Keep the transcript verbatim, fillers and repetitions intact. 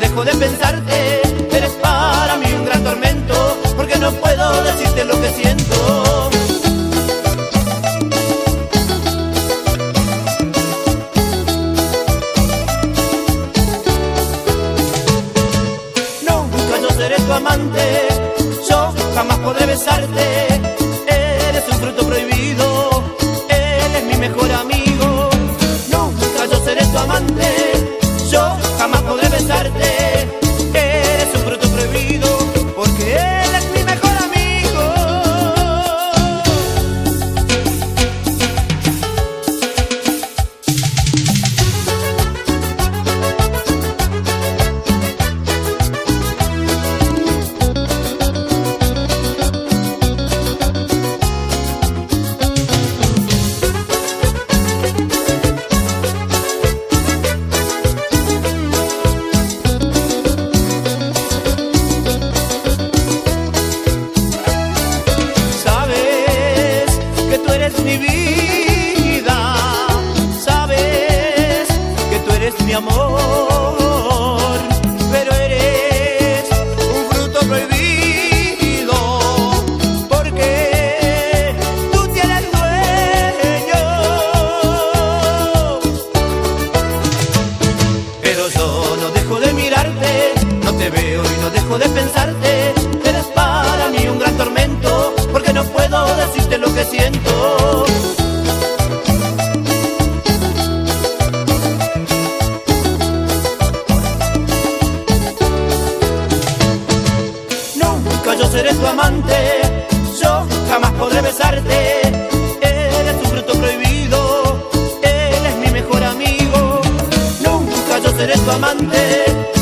dejo de pensarte. Eres para mí un gran tormento, porque no puedo decirte lo que siento. Nunca yo seré tu amante, yo jamás podré besarte. Eres un fruto prohibido, él es mi mejor amigo. Nunca yo seré tu amante, yo jamás podré besarte. Eres un fruto prohibido, porque él es mi mejor amigo. Mi vida, sabes que tú eres mi amor, pero eres un fruto prohibido, porque tú tienes dueño. Pero yo no dejo de mirarte, no te veo y no dejo de pensarte. Eres para mí un gran tormento, porque no puedo decirte lo que siento. Nunca yo seré tu amante, yo jamás podré besarte. Eres un fruto prohibido, él es mi mejor amigo. Nunca yo seré tu amante,